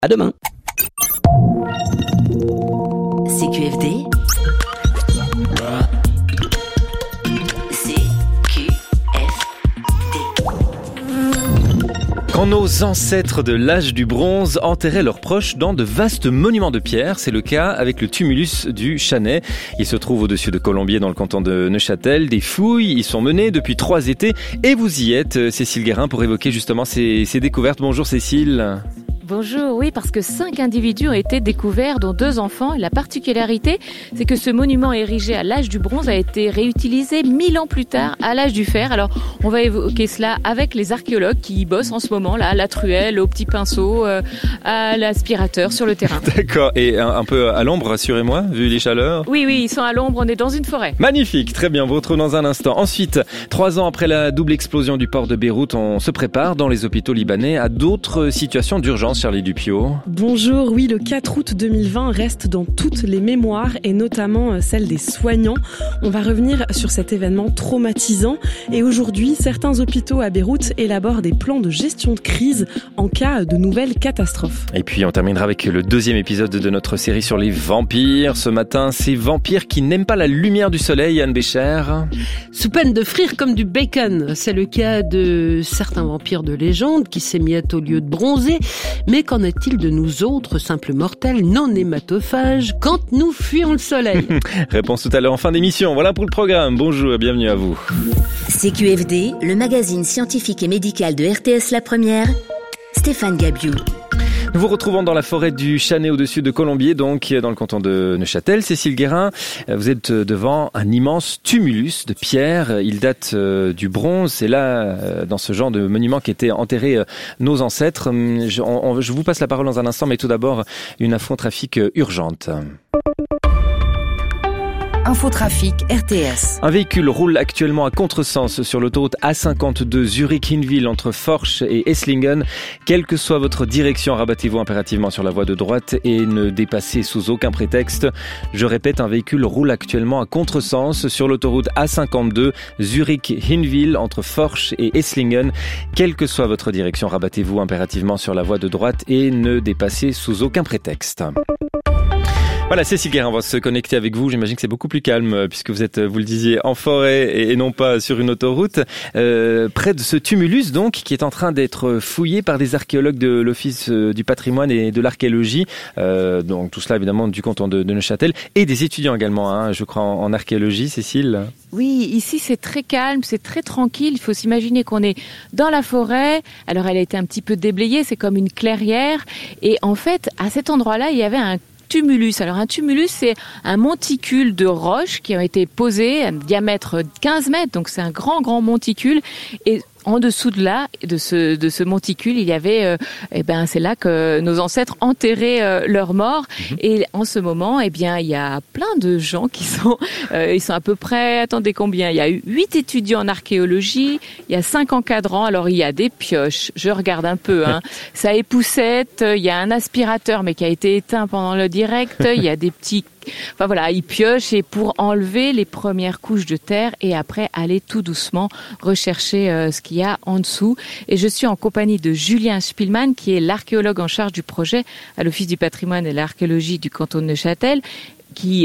À demain. CQFD. Quand nos ancêtres de l'âge du bronze enterraient leurs proches dans de vastes monuments de pierre, c'est le cas avec le tumulus du Chanay. Il se trouve au-dessus de Colombier dans le canton de Neuchâtel. Des fouilles y sont menées depuis 3 étés et vous y êtes, Cécile Guérin, pour évoquer justement ces découvertes. Bonjour Cécile. Bonjour, oui, parce que 5 individus ont été découverts, dont 2 enfants. Et la particularité, c'est que ce monument érigé à l'âge du bronze a été réutilisé 1000 ans plus tard à l'âge du fer. Alors, on va évoquer cela avec les archéologues qui y bossent en ce moment, là, à la truelle, au petit pinceau, à l'aspirateur sur le terrain. D'accord, et un peu à l'ombre, rassurez-moi, vu les chaleurs. Oui, ils sont à l'ombre, on est dans une forêt. Magnifique, très bien, vous retrouvez dans un instant. Ensuite, 3 ans après la double explosion du port de Beyrouth, on se prépare dans les hôpitaux libanais à d'autres situations d'urgence. Charlie Dupio. Bonjour, oui, le 4 août 2020 reste dans toutes les mémoires et notamment celle des soignants. On va revenir sur cet événement traumatisant et aujourd'hui, certains hôpitaux à Beyrouth élaborent des plans de gestion de crise en cas de nouvelles catastrophes. Et puis on terminera avec le 2e épisode de notre série sur les vampires. Ce matin, ces vampires qui n'aiment pas la lumière du soleil, Anne Bécher. Sous peine de frire comme du bacon. C'est le cas de certains vampires de légende qui s'émiettent au lieu de bronzer. Mais qu'en est-il de nous autres, simples mortels non hématophages, quand nous fuyons le soleil? Réponse tout à l'heure en fin d'émission. Voilà pour le programme. Bonjour et bienvenue à vous. CQFD, le magazine scientifique et médical de RTS La Première, Stéphane Gabiou. Nous vous retrouvons dans la forêt du Chanay au-dessus de Colombier, donc dans le canton de Neuchâtel. Cécile Guérin, vous êtes devant un immense tumulus de pierre. Il date du bronze. C'est là, dans ce genre de monument qu'étaient enterrés nos ancêtres. Je vous passe la parole dans un instant, mais tout d'abord, une infotrafic urgente. Infotrafic RTS. Un véhicule roule actuellement à contresens sur l'autoroute A52 Zurich-Hinwil entre Forch et Esslingen. Quelle que soit votre direction, rabattez-vous impérativement sur la voie de droite et ne dépassez sous aucun prétexte. Je répète, un véhicule roule actuellement à contresens sur l'autoroute A52 Zurich-Hinwil entre Forch et Esslingen. Quelle que soit votre direction, rabattez-vous impérativement sur la voie de droite et ne dépassez sous aucun prétexte. Voilà, Cécile Guérin, on va se connecter avec vous. J'imagine que c'est beaucoup plus calme puisque vous êtes, vous le disiez, en forêt et non pas sur une autoroute. Près de ce tumulus, donc, qui est en train d'être fouillé par des archéologues de l'Office du patrimoine et de l'archéologie. Donc tout cela, évidemment, du canton de Neuchâtel. Et des étudiants également, hein, je crois, en archéologie, Cécile. Oui, ici c'est très calme, c'est très tranquille. Il faut s'imaginer qu'on est dans la forêt. Alors elle a été un petit peu déblayée, c'est comme une clairière. Et en fait, à cet endroit-là, il y avait un tumulus. Alors un tumulus, c'est un monticule de roches qui ont été posées à un diamètre 15 mètres, donc c'est un grand monticule. Et en dessous de ce monticule, il y avait, c'est là que nos ancêtres enterraient leurs morts. Et en ce moment, il y a plein de gens qui sont, ils sont à peu près, attendez combien? Il y a eu 8 étudiants en archéologie, il y a 5 encadrants. Alors il y a des pioches, je regarde un peu, hein. Ça époussette, il y a un aspirateur mais qui a été éteint pendant le direct. Il y a des petits. Enfin voilà, ils piochent et pour enlever les premières couches de terre et après aller tout doucement rechercher ce qu'il y a en dessous. Et je suis en compagnie de Julien Spielmann qui est l'archéologue en charge du projet à l'Office du patrimoine et de l'archéologie du canton de Neuchâtel qui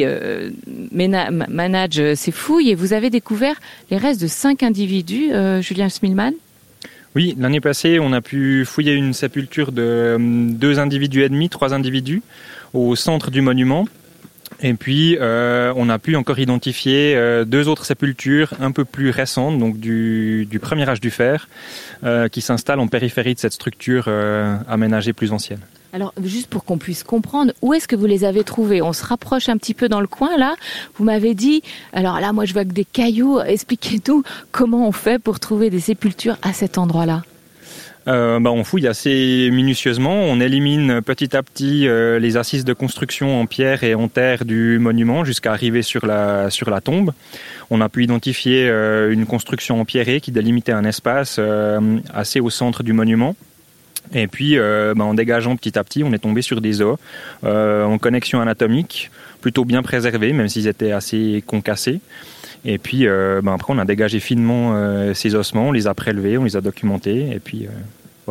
manage ces fouilles. Et vous avez découvert les restes de 5 individus, Julien Spielmann? Oui, l'année passée, on a pu fouiller une sépulture de 2 individus et demi, 3 individus au centre du monument. Et puis, on a pu encore identifier 2 autres sépultures un peu plus récentes, donc du premier âge du fer, qui s'installent en périphérie de cette structure aménagée plus ancienne. Alors, juste pour qu'on puisse comprendre, où est-ce que vous les avez trouvés? On se rapproche un petit peu dans le coin, là. Vous m'avez dit, alors là, moi, je vois que des cailloux. Expliquez-nous comment on fait pour trouver des sépultures à cet endroit-là. On fouille assez minutieusement, on élimine petit à petit les assises de construction en pierre et en terre du monument jusqu'à arriver sur la tombe. On a pu identifier une construction empierrée qui délimitait un espace assez au centre du monument. Et puis, en dégageant petit à petit, on est tombé sur des os en connexion anatomique, plutôt bien préservés, même s'ils étaient assez concassés. Et puis, après, on a dégagé finement ces ossements, on les a prélevés, on les a documentés, et puis voilà.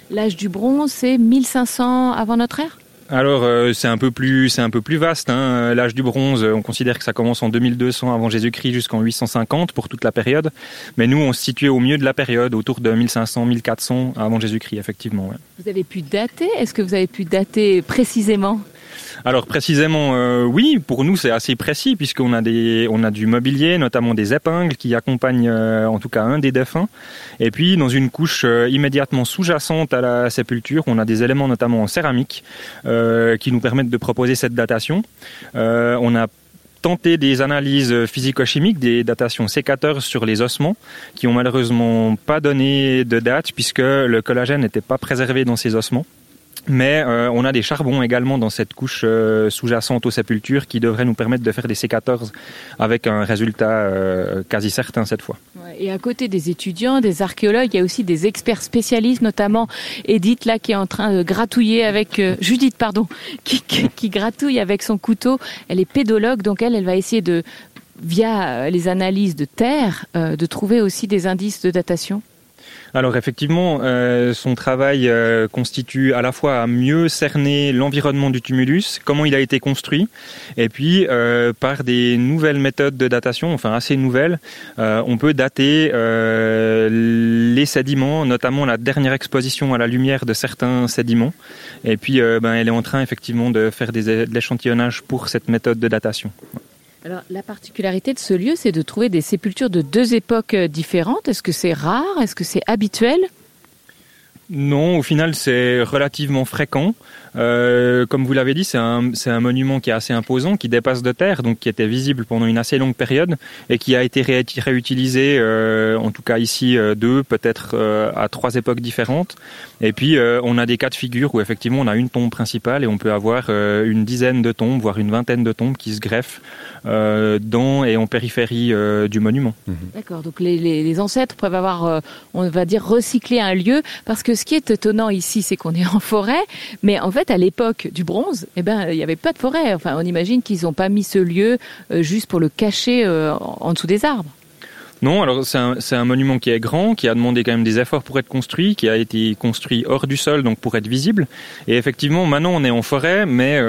L'âge du bronze, c'est 1500 avant notre ère ? Alors c'est un peu plus vaste. L'âge du bronze, on considère que ça commence en 2200 avant Jésus-Christ jusqu'en 850 pour toute la période. Mais nous, on se situait au milieu de la période, autour de 1500-1400 avant Jésus-Christ, effectivement. Ouais. Vous avez pu dater ? Est-ce que vous avez pu dater précisément ? Alors précisément, oui, pour nous c'est assez précis puisqu'on a du mobilier, notamment des épingles qui accompagnent en tout cas un des défunts. Et puis dans une couche immédiatement sous-jacente à la sépulture, on a des éléments notamment en céramique qui nous permettent de proposer cette datation. On a tenté des analyses physico-chimiques, des datations C14 sur les ossements, qui ont malheureusement pas donné de date puisque le collagène n'était pas préservé dans ces ossements. Mais on a des charbons également dans cette couche sous-jacente aux sépultures qui devraient nous permettre de faire des C14 avec un résultat quasi certain cette fois. Ouais, et à côté des étudiants, des archéologues, il y a aussi des experts spécialistes, notamment Edith là qui est en train de gratouiller avec Judith qui gratouille avec son couteau. Elle est pédologue, donc elle va essayer de, via les analyses de terre, de trouver aussi des indices de datation. Alors effectivement, son travail constitue à la fois à mieux cerner l'environnement du tumulus, comment il a été construit, et puis par des nouvelles méthodes de datation, enfin assez nouvelles, on peut dater les sédiments, notamment la dernière exposition à la lumière de certains sédiments. Et puis elle est en train effectivement de faire de l'échantillonnage pour cette méthode de datation. Alors, la particularité de ce lieu, c'est de trouver des sépultures de deux époques différentes. Est-ce que c'est rare ? Est-ce que c'est habituel ? Non, au final, c'est relativement fréquent. Comme vous l'avez dit, c'est un monument qui est assez imposant, qui dépasse de terre, donc qui était visible pendant une assez longue période et qui a été réutilisé, en tout cas ici, peut-être à 3 époques différentes. Et puis, on a des cas de figure où effectivement, on a une tombe principale et on peut avoir une dizaine de tombes, voire une vingtaine de tombes qui se greffent dans et en périphérie du monument. D'accord, donc les ancêtres peuvent avoir, on va dire, recyclé un lieu, parce que ce qui est étonnant ici, c'est qu'on est en forêt, mais en fait, à l'époque du bronze, il n'y avait pas de forêt. Enfin, on imagine qu'ils n'ont pas mis ce lieu juste pour le cacher en dessous des arbres. Non, alors c'est un monument qui est grand, qui a demandé quand même des efforts pour être construit, qui a été construit hors du sol, donc pour être visible. Et effectivement, maintenant on est en forêt, mais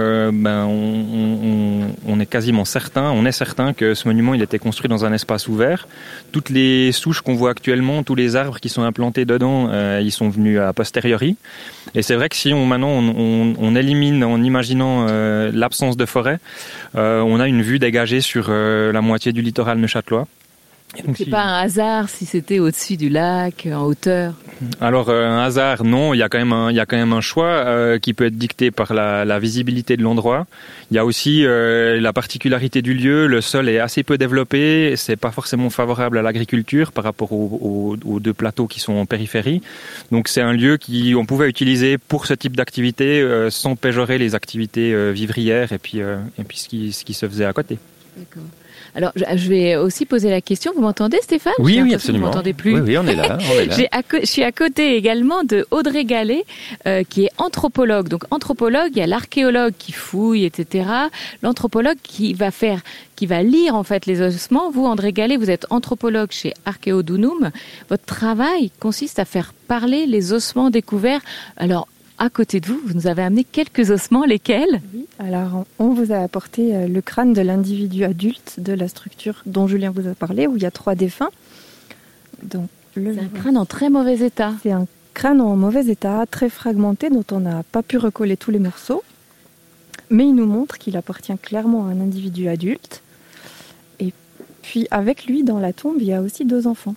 on est quasiment certain, que ce monument il a été construit dans un espace ouvert. Toutes les souches qu'on voit actuellement, tous les arbres qui sont implantés dedans, ils sont venus a posteriori. Et c'est vrai que si on élimine en imaginant l'absence de forêt, on a une vue dégagée sur la moitié du littoral neuchâtelois. C'est pas un hasard si c'était au-dessus du lac, en hauteur. Alors un hasard, non. Il y a quand même un choix qui peut être dicté par la visibilité de l'endroit. Il y a aussi la particularité du lieu. Le sol est assez peu développé. C'est pas forcément favorable à l'agriculture par rapport aux 2 plateaux qui sont en périphérie. Donc c'est un lieu on pouvait utiliser pour ce type d'activité sans péjorer les activités vivrières et puis ce qui se faisait à côté. D'accord. Alors, je vais aussi poser la question. Vous m'entendez, Stéphane ? Oui, absolument. Vous m'entendez plus ? Oui, on est là. Je suis à côté également de Audrey Gallet, qui est anthropologue. Donc, anthropologue, il y a l'archéologue qui fouille, etc. L'anthropologue qui va lire en fait les ossements. Vous, Audrey Gallet, vous êtes anthropologue chez Archéodunum. Votre travail consiste à faire parler les ossements découverts. Alors, à côté de vous, vous nous avez amené quelques ossements, lesquels ? Oui, alors on vous a apporté le crâne de l'individu adulte de la structure dont Julien vous a parlé, où il y a 3 défunts. Donc, c'est un crâne en très mauvais état. C'est un crâne en mauvais état, très fragmenté, dont on n'a pas pu recoller tous les morceaux. Mais il nous montre qu'il appartient clairement à un individu adulte. Et puis avec lui, dans la tombe, il y a aussi 2 enfants.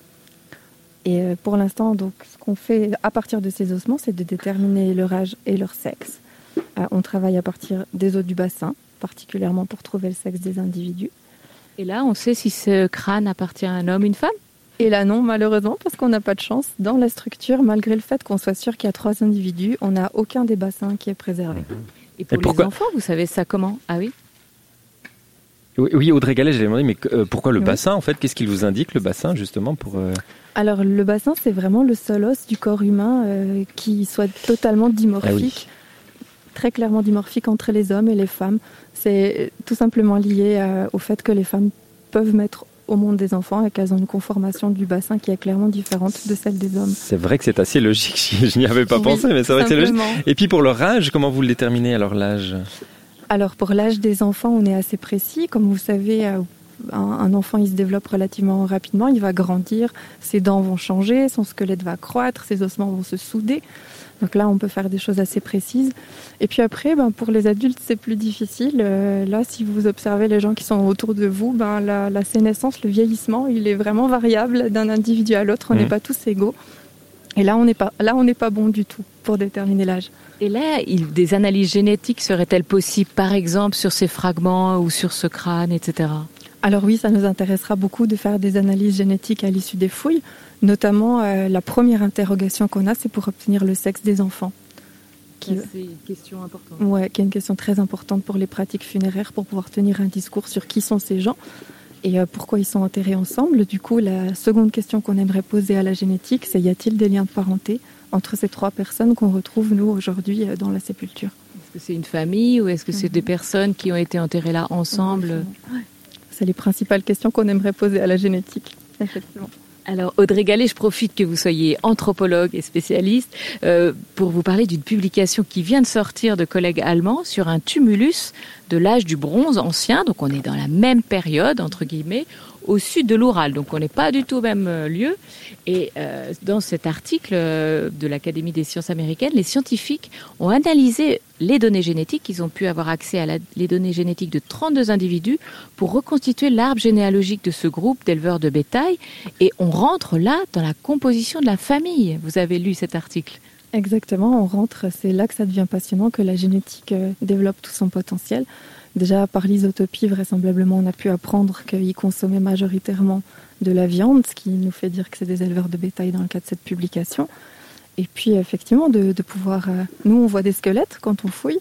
Et pour l'instant, donc, ce qu'on fait à partir de ces ossements, c'est de déterminer leur âge et leur sexe. On travaille à partir des os du bassin, particulièrement pour trouver le sexe des individus. Et là, on sait si ce crâne appartient à un homme ou une femme ? Et là, non, malheureusement, parce qu'on n'a pas de chance. Dans la structure, malgré le fait qu'on soit sûr qu'il y a 3 individus, on n'a aucun des bassins qui est préservé. Et pour les enfants, vous savez ça comment ? Ah oui ? Oui, Audrey Gallet, j'avais demandé, mais pourquoi le bassin, en fait ? Qu'est-ce qu'il vous indique, le bassin, justement, pour... Alors, le bassin, c'est vraiment le seul os du corps humain qui soit totalement dimorphique, très clairement dimorphique entre les hommes et les femmes. C'est tout simplement lié au fait que les femmes peuvent mettre au monde des enfants et qu'elles ont une conformation du bassin qui est clairement différente de celle des hommes. C'est vrai que c'est assez logique, je n'y avais pas pensé, mais c'est vrai que c'est logique. Et puis pour leur âge, comment vous le déterminez alors l'âge ? Alors pour l'âge des enfants, on est assez précis. Comme vous savez, un enfant il se développe relativement rapidement, il va grandir, ses dents vont changer, son squelette va croître, ses ossements vont se souder. Donc là, on peut faire des choses assez précises. Et puis après, pour les adultes, c'est plus difficile. Là, si vous observez les gens qui sont autour de vous, la sénescence, le vieillissement, il est vraiment variable d'un individu à l'autre. On n'est pas tous égaux. Et là, on n'est pas bon du tout pour déterminer l'âge. Et là, des analyses génétiques seraient-elles possibles, par exemple, sur ces fragments ou sur ce crâne, etc. Alors oui, ça nous intéressera beaucoup de faire des analyses génétiques à l'issue des fouilles. Notamment, la première interrogation qu'on a, c'est pour obtenir le sexe des enfants. C'est une question importante. Ouais, qui est une question très importante pour les pratiques funéraires, pour pouvoir tenir un discours sur qui sont ces gens et pourquoi ils sont enterrés ensemble. Du coup, la seconde question qu'on aimerait poser à la génétique, c'est y a-t-il des liens de parenté entre ces 3 personnes qu'on retrouve, nous, aujourd'hui, dans la sépulture ? Est-ce que c'est une famille ou est-ce que c'est des personnes qui ont été enterrées là ensemble ? C'est les principales questions qu'on aimerait poser à la génétique, effectivement. Alors Audrey Gallet, je profite que vous soyez anthropologue et spécialiste pour vous parler d'une publication qui vient de sortir de collègues allemands sur un tumulus de l'âge du bronze ancien. Donc on est dans la même période, entre guillemets, au sud de l'Oural. Donc on n'est pas du tout au même lieu. Et dans cet article de l'Académie des sciences américaines, les scientifiques ont analysé les données génétiques. Ils ont pu avoir accès à les données génétiques de 32 individus pour reconstituer l'arbre généalogique de ce groupe d'éleveurs de bétail. Et on rentre là dans la composition de la famille. Vous avez lu cet article ? Exactement, on rentre. C'est là que ça devient passionnant, que la génétique développe tout son potentiel. Déjà, par l'isotopie, vraisemblablement, on a pu apprendre qu'ils consommaient majoritairement de la viande, ce qui nous fait dire que c'est des éleveurs de bétail dans le cas de cette publication. Et puis, effectivement, de pouvoir... nous, on voit des squelettes quand on fouille.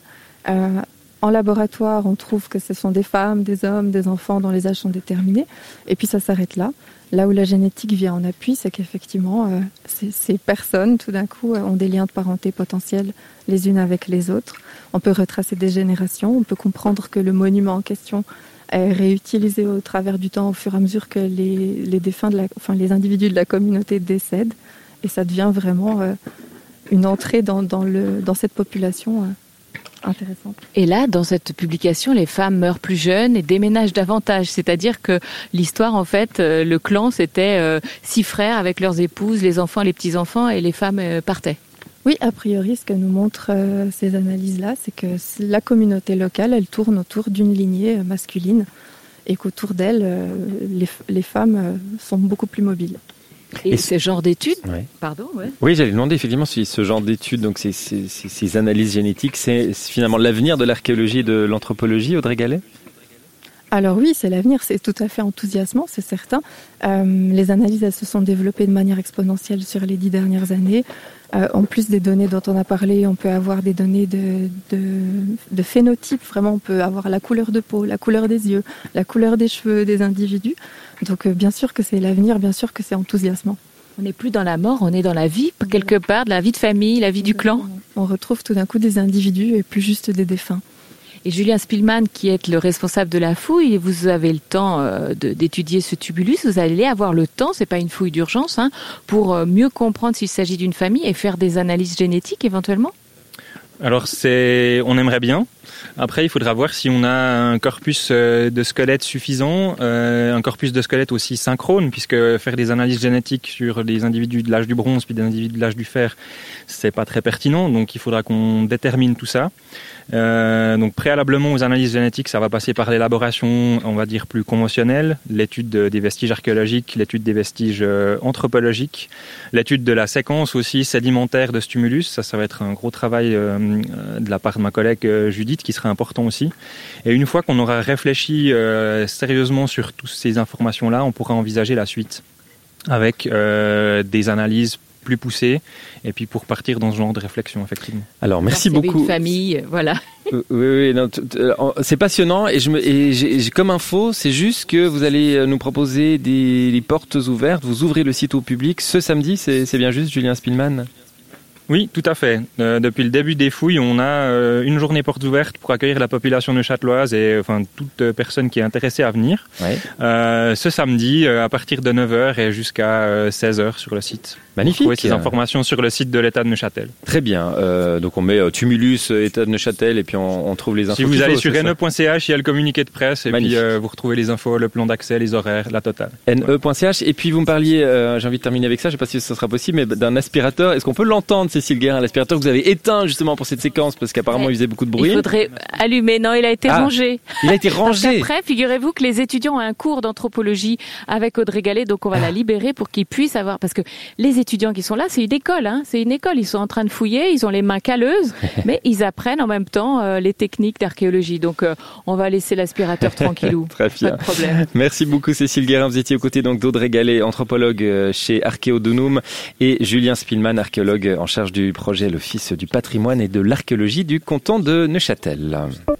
En laboratoire, on trouve que ce sont des femmes, des hommes, des enfants dont les âges sont déterminés. Et puis, ça s'arrête là. Là où la génétique vient en appui, c'est qu'effectivement, ces personnes, tout d'un coup, ont des liens de parenté potentiels les unes avec les autres. On peut retracer des générations, on peut comprendre que le monument en question est réutilisé au travers du temps au fur et à mesure que les défunts, les individus de la communauté décèdent. Et ça devient vraiment une entrée dans cette population intéressante. Et là, dans cette publication, les femmes meurent plus jeunes et déménagent davantage. C'est-à-dire que l'histoire, en fait, le clan, c'était 6 frères avec leurs épouses, les enfants, les petits-enfants, et les femmes partaient. Oui, a priori, ce que nous montrent ces analyses-là, c'est que la communauté locale, elle tourne autour d'une lignée masculine et qu'autour d'elle, les femmes sont beaucoup plus mobiles. Et ce genre d'études, Oui, j'allais demander effectivement si ce genre d'études, donc ces analyses génétiques, c'est finalement l'avenir de l'archéologie et de l'anthropologie, Audrey Gallet ? Alors oui, c'est l'avenir, c'est tout à fait enthousiasmant, c'est certain. Les analyses, elles se sont développées de manière exponentielle sur les 10 dernières années. En plus des données dont on a parlé, on peut avoir des données de phénotype. Vraiment, on peut avoir la couleur de peau, la couleur des yeux, la couleur des cheveux des individus. Donc bien sûr que c'est l'avenir, bien sûr que c'est enthousiasmant. On n'est plus dans la mort, on est dans la vie, quelque part, de la vie de famille, la vie du clan. On retrouve tout d'un coup des individus et plus juste des défunts. Et Julien Spielmann, qui est le responsable de la fouille, vous avez le temps d'étudier ce tumulus, vous allez avoir le temps, c'est pas une fouille d'urgence, pour mieux comprendre s'il s'agit d'une famille et faire des analyses génétiques éventuellement ? Alors on aimerait bien. Après, il faudra voir si on a un corpus de squelettes suffisant, un corpus de squelettes aussi synchrone, puisque faire des analyses génétiques sur des individus de l'âge du bronze puis des individus de l'âge du fer, c'est pas très pertinent. Donc, il faudra qu'on détermine tout ça. Donc, préalablement aux analyses génétiques, ça va passer par l'élaboration, on va dire, plus conventionnelle, l'étude des vestiges archéologiques, l'étude des vestiges anthropologiques, l'étude de la séquence aussi sédimentaire de stimulus. Ça va être un gros travail de la part de ma collègue Judith, qui serait important aussi. Et une fois qu'on aura réfléchi sérieusement sur toutes ces informations-là, on pourra envisager la suite avec des analyses plus poussées et puis pour partir dans ce genre de réflexion, effectivement. Alors, merci beaucoup. Une famille, voilà. Oui, non, c'est passionnant et j'ai comme info, c'est juste que vous allez nous proposer des portes ouvertes, vous ouvrez le site au public ce samedi, c'est bien juste, Julien Spielmann ? Oui, tout à fait. Depuis le début des fouilles, on a une journée porte ouverte pour accueillir la population neuchâteloise et toute personne qui est intéressée à venir. Ouais. Ce samedi, à partir de 9h et jusqu'à 16h sur le site. Magnifique. Vous trouvez ces informations sur le site de l'État de Neuchâtel. Très bien. Donc on met Tumulus, État de Neuchâtel, et puis on trouve les infos. Si vous allez sur ne.ch, il y a le communiqué de presse, et puis vous retrouvez les infos, le plan d'accès, les horaires, la totale. ne.ch. Et puis vous me parliez, j'ai envie de terminer avec ça, je ne sais pas si ce sera possible, mais d'un aspirateur. Est-ce qu'on peut l'entendre, Cécile Guérin, l'aspirateur que vous avez éteint justement pour cette séquence, parce qu'apparemment il faisait beaucoup de bruit? Il faudrait allumer. Non, il a été rangé. Il a été rangé. Parce qu'après, figurez-vous que les étudiants ont un cours d'anthropologie avec Audrey Gallet, donc on va la libérer pour qu'ils puissent avoir, parce que les étudiants qui sont là, c'est une école, c'est une école. Ils sont en train de fouiller, ils ont les mains calleuses, mais ils apprennent en même temps les techniques d'archéologie. Donc on va laisser l'aspirateur tranquillou. Très bien. Pas de problème. Merci beaucoup Cécile Guérin. Vous étiez aux côtés donc d'Audrey Gallet, anthropologue chez Archéodunum, et Julien Spielmann, archéologue en charge du projet l'Office du patrimoine et de l'archéologie du canton de Neuchâtel.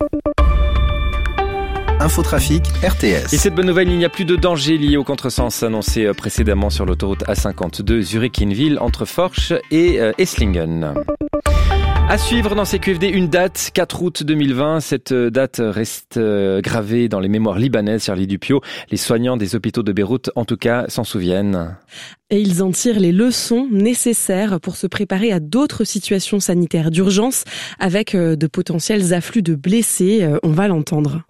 Infotrafic RTS. Et cette bonne nouvelle, il n'y a plus de danger lié au contresens annoncé précédemment sur l'autoroute A52 Zurich-Hinwil entre Forch et Esslingen. À suivre dans ces QFD, une date, 4 août 2020. Cette date reste gravée dans les mémoires libanaises, Charlie Dupio. Les soignants des hôpitaux de Beyrouth, en tout cas, s'en souviennent. Et ils en tirent les leçons nécessaires pour se préparer à d'autres situations sanitaires d'urgence avec de potentiels afflux de blessés. On va l'entendre.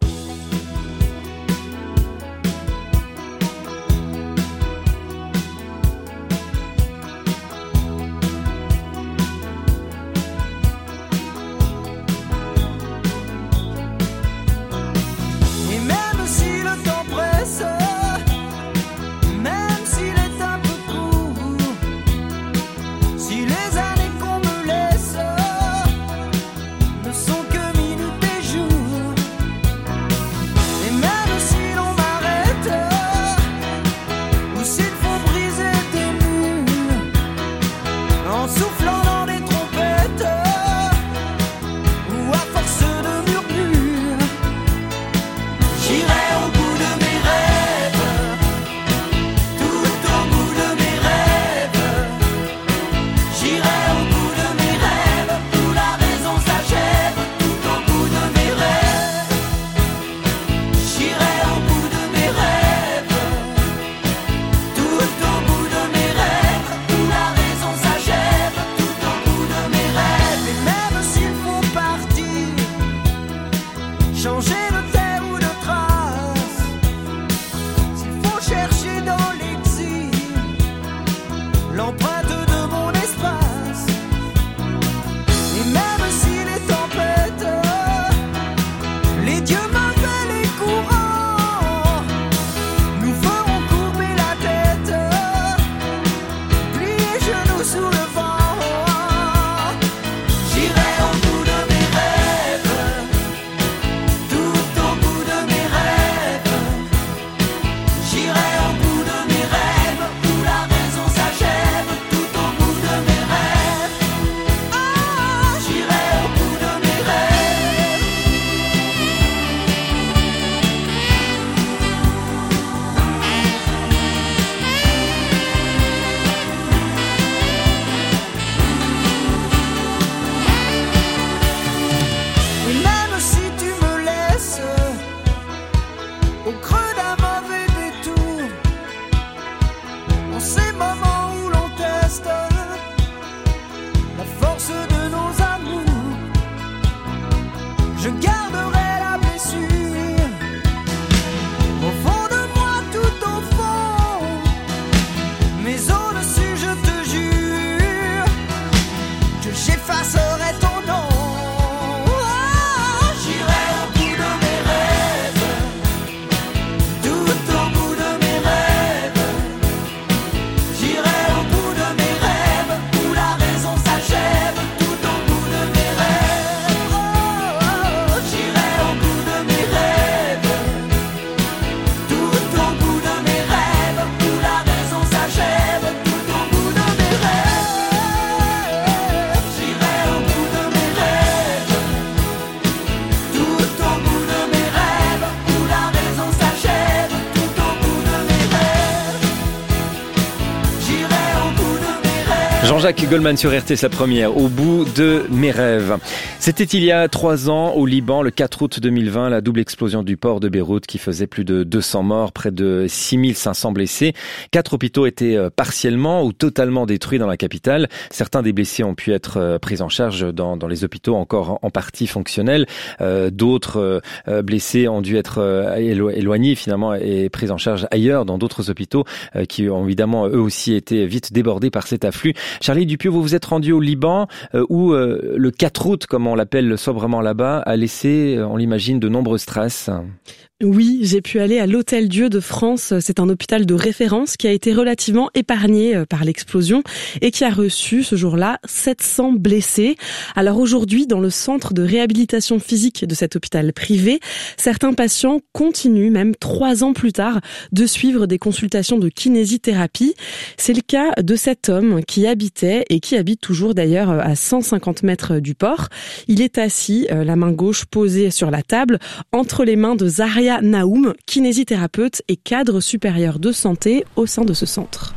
Jean-Jacques Goldman sur RTS La Première, au bout de mes rêves. C'était il y a 3 ans au Liban, le 4 août 2020, la double explosion du port de Beyrouth qui faisait plus de 200 morts, près de 6500 blessés. 4 hôpitaux étaient partiellement ou totalement détruits dans la capitale. Certains des blessés ont pu être pris en charge dans les hôpitaux encore en partie fonctionnels. D'autres blessés ont dû être éloignés finalement et pris en charge ailleurs dans d'autres hôpitaux qui ont évidemment eux aussi été vite débordés par cet afflux. Charlie Dupieux, vous vous êtes rendu au Liban où le 4 août, comme on l'appelle sobrement là-bas, a laissé, on l'imagine, de nombreuses traces. Oui, j'ai pu aller à l'Hôtel-Dieu de France. C'est un hôpital de référence qui a été relativement épargné par l'explosion et qui a reçu ce jour-là 700 blessés. Alors aujourd'hui, dans le centre de réhabilitation physique de cet hôpital privé, certains patients continuent, même 3 ans plus tard, de suivre des consultations de kinésithérapie. C'est le cas de cet homme qui habitait et qui habite toujours d'ailleurs à 150 mètres du port. Il est assis, la main gauche posée sur la table, entre les mains de Zaria Naoum, kinésithérapeute et cadre supérieur de santé au sein de ce centre.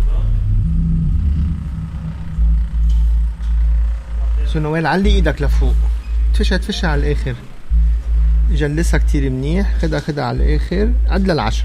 نوال علي ايدك لفوق تفشها على الاخر جلسها كتير منيح خدها على الاخر عد لل10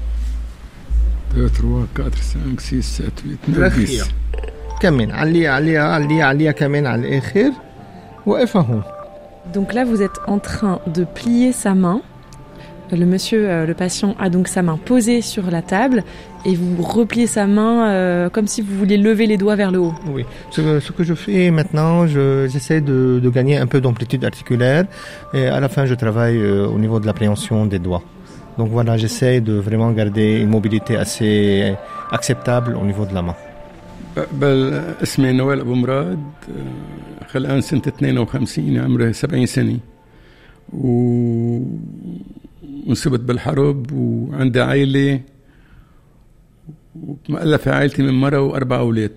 2 3 4 5 6 7 8 9 10 كمان عليها كمان على الاخر وقفها هون. Donc là vous êtes en train de plier sa main. Le patient a donc sa main posée sur la table et vous repliez sa main comme si vous vouliez lever les doigts vers le haut. Oui, ce que je fais maintenant, j'essaie de gagner un peu d'amplitude articulaire et à la fin je travaille au niveau de l'appréhension des doigts. Donc voilà, j'essaie de vraiment garder une mobilité assez acceptable au niveau de la main. اسمي نوال أبو مراد خلقان سنة 52 عمري 70 سنة وانصبت بالحرب وعندي عائلة ومؤلفة عائلتي من مرة و4 أولاد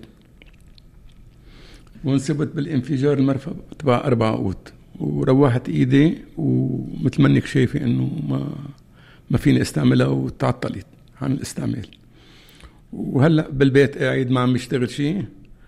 وانصبت بالانفجار المرفأ تبع 4 عقود وروحت ايدي ومثل ما انك شايفة انه ما فيني استعملها وتعطلت عن الاستعمال وهلا بالبيت قاعد ما عم بشتغل شيء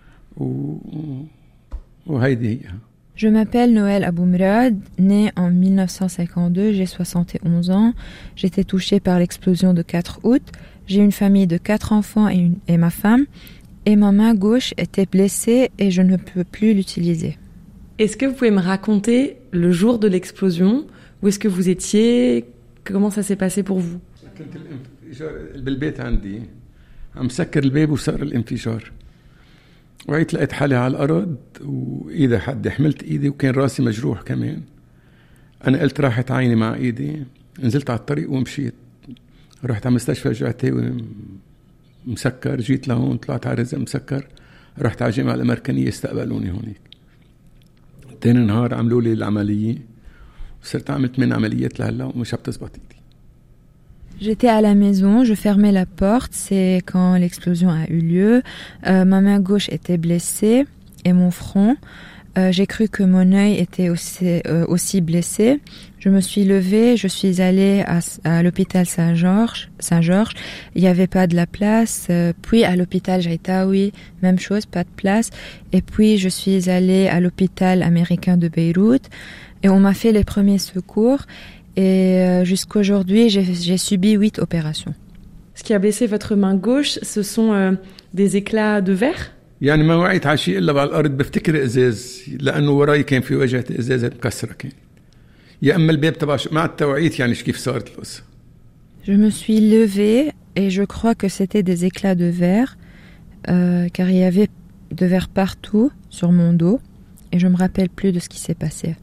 وهيدي هي. Je m'appelle Noël Aboumrad, née en 1952, j'ai 71 ans. J'étais touchée par l'explosion de 4 août. J'ai une famille de 4 enfants et ma femme. Et ma main gauche était blessée et je ne peux plus l'utiliser. Est-ce que vous pouvez me raconter le jour de l'explosion? Où est-ce que vous étiez? Comment ça s'est passé pour vous? بالبيت عندي عم سكر الباب وصار الانفجار وعيت لقيت حالي على الأرض وإيدي حد حملت إيدي وكان راسي مجروح كمان. أنا قلت راحت عيني مع إيدي نزلت على الطريق ومشيت رحت على مستشفى جعتاوي مسكر جيت لهون طلعت على رزق مسكر رحت على الجامعة الأمريكانية استقبلوني هونيك. تاني نهار عملوا لي العملية وصرت عمل 8 عمليات لهلا ومش بتزبط إيدي. J'étais à la maison, je fermais la porte, c'est quand l'explosion a eu lieu. Ma main gauche était blessée et mon front. J'ai cru que mon œil était aussi blessé. Je me suis levée, je suis allée à l'hôpital Saint-Georges. Il n'y avait pas de la place. Puis à l'hôpital Jaïtaoui, même chose, pas de place. Et puis je suis allée à l'hôpital américain de Beyrouth et on m'a fait les premiers secours. Et jusqu'aujourd'hui, j'ai subi 8 opérations. Ce qui a blessé votre main gauche, ce sont des éclats de verre? يعني ما وعيت على شيء إلا على الأرض بفتكر إزاز لأنه وراي كان في وجهة إزازة مكسرة كان يا أما الباب تبع مع التوعيت يعني كيف صارت القصة. Je me suis levée et je crois que c'était des éclats de verre car il y avait de verre partout sur mon dos et je me rappelle plus de ce qui s'est passé.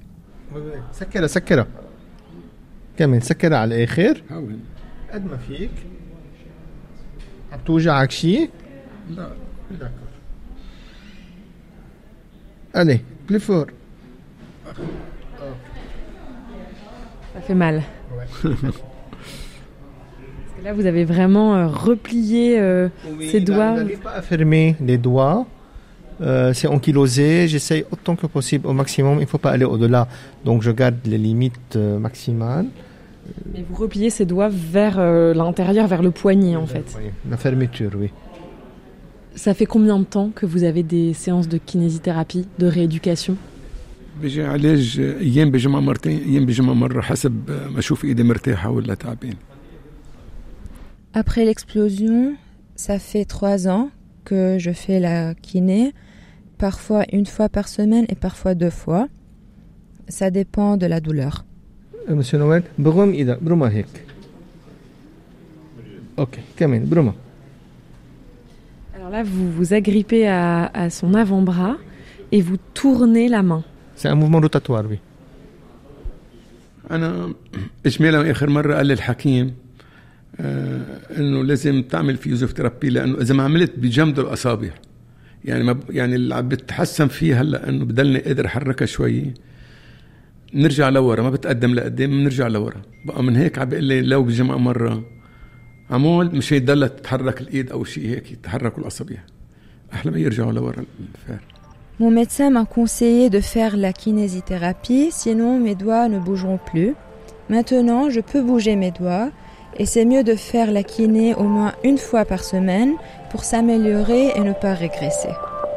سكرة كمان سكرة على الآخر قد ما فيك. عم توجعك شيء؟ لا. Allez, plus fort. Ça fait mal. Ouais. Parce que là, vous avez vraiment replié ses doigts. Je n'arrive pas à fermer les doigts. C'est ankylosé. J'essaye autant que possible au maximum. Il ne faut pas aller au-delà. Donc, je garde les limites maximales. Et vous repliez ses doigts vers l'intérieur, vers le poignet, en fait. Oui, la fermeture, oui. Ça fait combien de temps que vous avez des séances de kinésithérapie, de rééducation? بيجي علاج ايام بجمعة مرتين ايام بجمعة مرة حسب ما اشوف ايدي مرتاحة ولا تعبان. Après l'explosion, ça fait 3 ans que je fais la kiné, parfois 1 fois par semaine et parfois 2 fois. Ça dépend de la douleur. Monsieur Noël, بغم إيدك برمى هيك. Ok, كمان برمى. Alors là, vous vous agrippez à son avant-bras et vous tournez la main. C'est un mouvement rotatoire, oui. أنا إجمالا آخر مرة قال لي الحكيم إنه لازم تعمل فيزيوثيرابي لأنه إذا ما عملت بجمد الأصابع يعني اللي عم بتحسن فيه هلا إنه بدلني قادر أحركها شوي نرجع لورا ما بتقدم لقدام نرجع لورا بقى من هيك عم بيقول لي لو بجمعة مرة عمول مش هيضلها تتحرك الإيد أو شيء هيك يتحركوا الأصابع أحلى ما يرجعوا لورا الفار. Mon médecin m'a conseillé de faire la kinésithérapie, sinon mes doigts ne bougeront plus. Maintenant, je peux bouger mes doigts et c'est mieux de faire la kiné au moins 1 fois par semaine pour s'améliorer et ne pas régresser.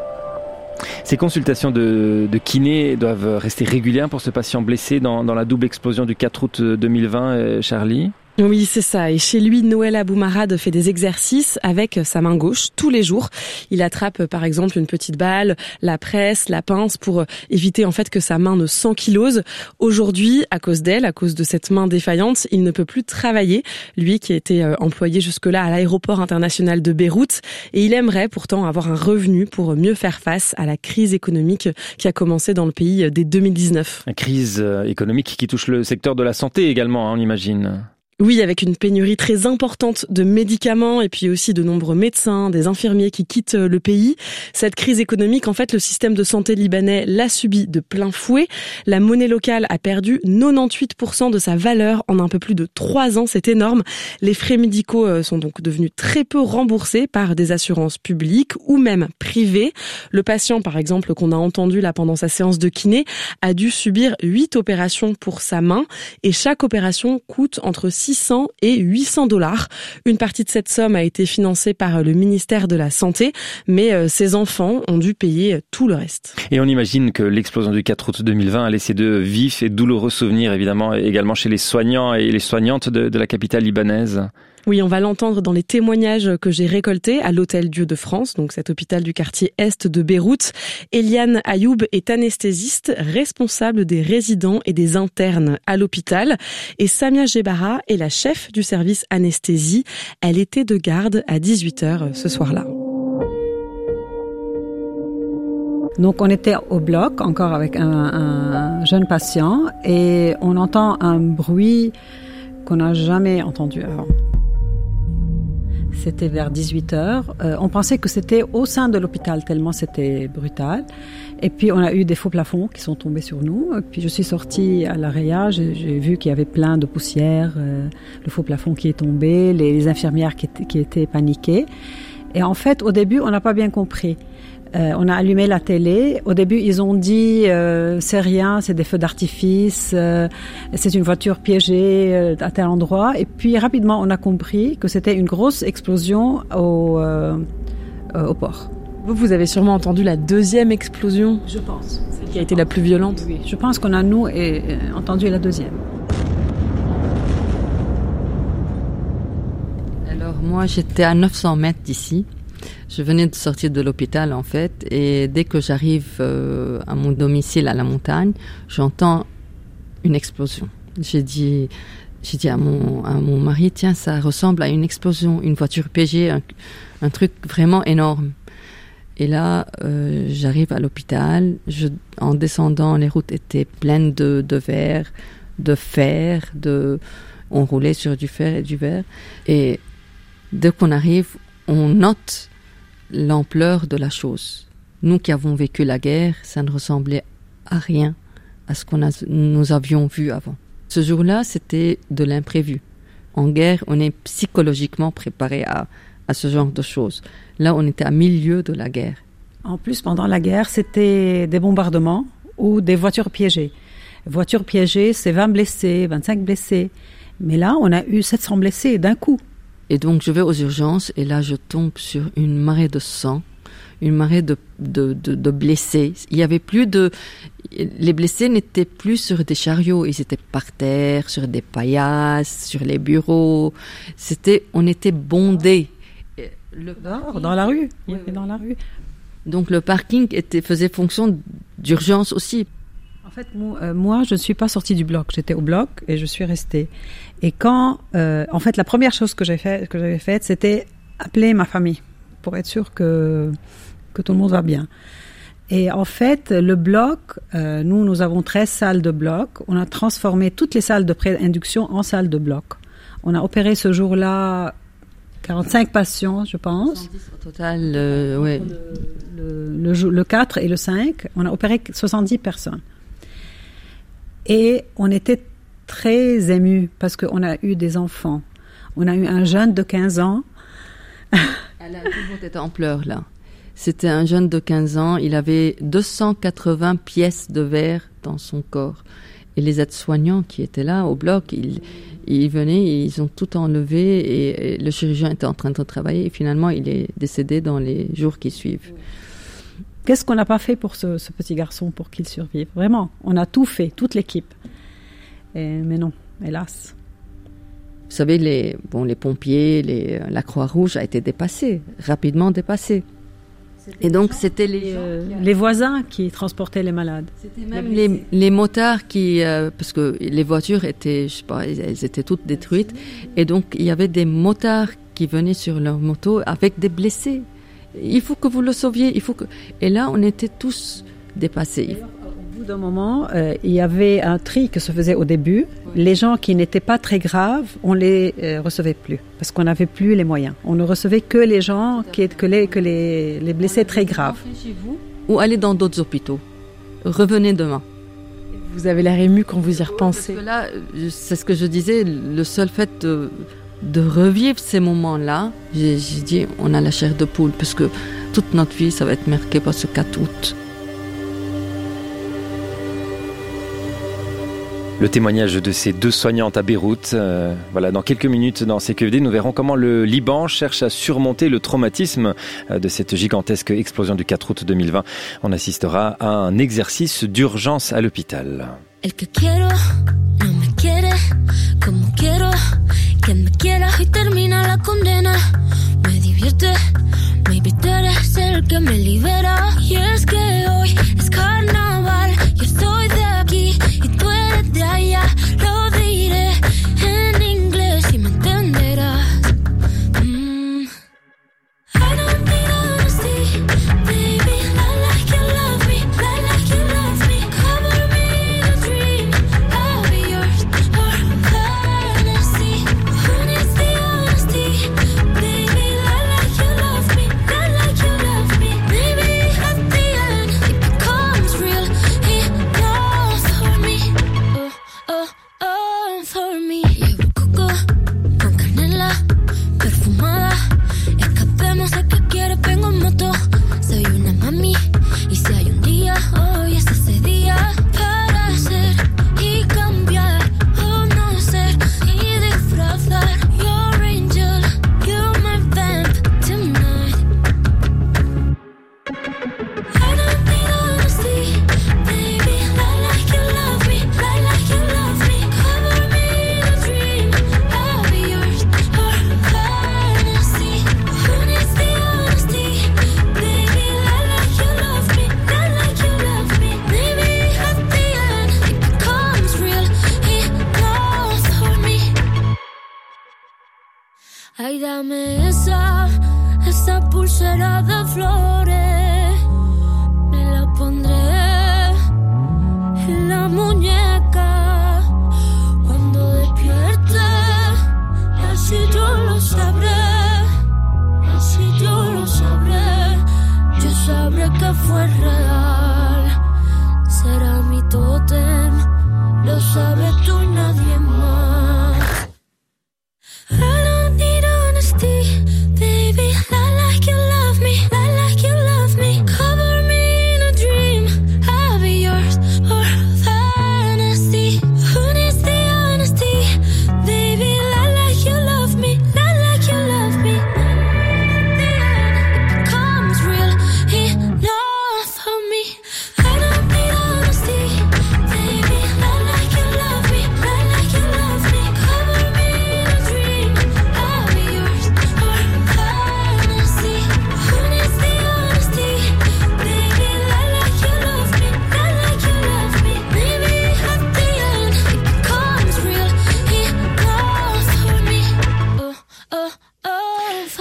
Ces consultations de kiné doivent rester régulières pour ce patient blessé dans la double explosion du 4 août 2020, Charlie? Oui, c'est ça. Et chez lui, Noël Aboumarad fait des exercices avec sa main gauche tous les jours. Il attrape par exemple une petite balle, la presse, la pince pour éviter en fait que sa main ne s'ankylose. Aujourd'hui, à cause d'elle, à cause de cette main défaillante, il ne peut plus travailler. Lui qui a été employé jusque-là à l'aéroport international de Beyrouth. Et il aimerait pourtant avoir un revenu pour mieux faire face à la crise économique qui a commencé dans le pays dès 2019. Une crise économique qui touche le secteur de la santé également, on imagine. Oui, avec une pénurie très importante de médicaments et puis aussi de nombreux médecins, des infirmiers qui quittent le pays. Cette crise économique, en fait, le système de santé libanais l'a subi de plein fouet. La monnaie locale a perdu 98% de sa valeur en un peu plus de 3 ans. C'est énorme. Les frais médicaux sont donc devenus très peu remboursés par des assurances publiques ou même privées. Le patient, par exemple, qu'on a entendu là pendant sa séance de kiné, a dû subir 8 opérations pour sa main et chaque opération coûte entre 600 et 800 $. Une partie de cette somme a été financée par le ministère de la Santé, mais ses enfants ont dû payer tout le reste. Et on imagine que l'explosion du 4 août 2020 a laissé de vifs et douloureux souvenirs, évidemment, également chez les soignants et les soignantes de la capitale libanaise. Oui, on va l'entendre dans les témoignages que j'ai récoltés à l'Hôtel Dieu de France, donc cet hôpital du quartier Est de Beyrouth. Eliane Ayoub est anesthésiste, responsable des résidents et des internes à l'hôpital. Et Samia Gebara est la chef du service anesthésie. Elle était de garde à 18h ce soir-là. Donc on était au bloc, encore avec un jeune patient, et on entend un bruit qu'on n'a jamais entendu avant. C'était vers 18h. On pensait que c'était au sein de l'hôpital, tellement c'était brutal. Et puis, on a eu des faux plafonds qui sont tombés sur nous. Et puis, je suis sortie à la réa, j'ai vu qu'il y avait plein de poussière, le faux plafond qui est tombé, les infirmières qui étaient paniquées. Et en fait, au début, on n'a pas bien compris. On a allumé la télé. Au début, ils ont dit c'est rien, c'est des feux d'artifice, c'est une voiture piégée à tel endroit. Et puis rapidement, on a compris que c'était une grosse explosion au port. Vous avez sûrement entendu la deuxième explosion. Je pense. Celle qui a été la plus violente. Oui, je pense qu'on a nous entendu la deuxième. Alors moi, j'étais à 900 mètres d'ici. Je venais de sortir de l'hôpital en fait, et dès que j'arrive à mon domicile à la montagne, j'entends une explosion. J'ai dit à mon mari, tiens, ça ressemble à une explosion, une voiture piégée, un truc vraiment énorme. Et là, j'arrive à l'hôpital. En descendant, les routes étaient pleines de verre, de fer, on roulait sur du fer et du verre. Et dès qu'on arrive, on note l'ampleur de la chose. Nous qui avons vécu la guerre, ça ne ressemblait à rien à ce nous avions vu avant. Ce jour-là, c'était de l'imprévu. En guerre, on est psychologiquement préparé à ce genre de choses. Là, on était à milieu de la guerre. En plus, pendant la guerre, c'était des bombardements ou des voitures piégées. Voitures piégées, c'est 20 blessés, 25 blessés. Mais là, on a eu 700 blessés d'un coup. Et donc, je vais aux urgences et là, je tombe sur une marée de sang, une marée de blessés. Il y avait plus les blessés n'étaient plus sur des chariots, ils étaient par terre, sur des paillasses, sur les bureaux. On était bondés. Dans la rue. Oui. Dans la rue. Donc, le parking faisait fonction d'urgence aussi. En fait, moi, je ne suis pas sortie du bloc. J'étais au bloc et je suis restée. Et quand, en fait, la première chose que j'avais faite, c'était appeler ma famille pour être sûre que tout le monde va bien. Et en fait, le bloc, nous avons 13 salles de bloc. On a transformé toutes les salles de pré-induction en salles de bloc. On a opéré ce jour-là 45 patients, je pense. 70 au total, oui. Le 4 et le 5, on a opéré 70 personnes. Et on était très émus parce qu'on a eu des enfants. On a eu un jeune de 15 ans. Tout le monde était en pleurs, là. C'était un jeune de 15 ans. Il avait 280 pièces de verre dans son corps. Et les aides-soignants qui étaient là au bloc, ils venaient, ils ont tout enlevé et le chirurgien était en train de travailler. Et finalement, il est décédé dans les jours qui suivent. Qu'est-ce qu'on n'a pas fait pour ce petit garçon pour qu'il survive? Vraiment, on a tout fait, toute l'équipe. Mais non, hélas. Vous savez, les pompiers, la Croix-Rouge a été rapidement dépassée. Et donc, c'était les voisins qui transportaient les malades. C'était même les motards parce que les voitures étaient, je sais pas, elles étaient toutes détruites. Et donc, il y avait des motards qui venaient sur leur moto avec des blessés. Il faut que vous le sauviez, Et là, on était tous dépassés. Au bout d'un moment, il y avait un tri que se faisait au début. Les gens qui n'étaient pas très graves, on les recevait plus parce qu'on n'avait plus les moyens. On ne recevait que les gens que les blessés très graves. Chez vous ou allez dans d'autres hôpitaux. Revenez demain. Vous avez l'air ému quand vous y repensez. Parce que là, c'est ce que je disais, le seul fait de revivre ces moments-là, j'ai dit, on a la chair de poule parce que toute notre vie, ça va être marqué par ce 4 août. Le témoignage de ces 2 soignantes à Beyrouth. Dans quelques minutes dans CQFD, nous verrons comment le Liban cherche à surmonter le traumatisme de cette gigantesque explosion du 4 août 2020. On assistera à un exercice d'urgence à l'hôpital. El que quiero no me quiere como quiero que me quiera y termina la condena. Me divierte, maybe tú eres el que me libera. Y es que hoy es carnaval, yo estoy de aquí y tú eres de allá. Lo diré en inglés y me entenderás. I don't need honesty, baby, I like you love me, I like you love me. Cover me in a dream, I'll be yours for fantasy. Who needs the honesty, baby, I like you love me, I like you love me. Maybe at the end it becomes real enough for me, for me. Llevo coco con canela perfumada. Escapemos a que quieres, vengo en moto. Soy una mami y si hay un día, hoy es ese día para ser y cambiar o no ser y disfrazar. Your angel, you're my vamp tonight. I don't need honesty, baby, I like you love me, I like you love me. Cover me in a dream, I'll be yours for fantasy. Who needs the honesty, baby, I like you love me, I like you love me. Maybe at the end it becomes real enough for me. Ay, dame esa pulsera de flores. Me la pondré en la muñeca cuando despierte. Así yo lo sabré, así yo lo sabré. Yo sabré que fue real. Será mi tótem, lo sabes tú y nadie más. I don't need honesty, baby, I like you love me, I like you love me. Cover me in a dream, I'll be yours for fantasy.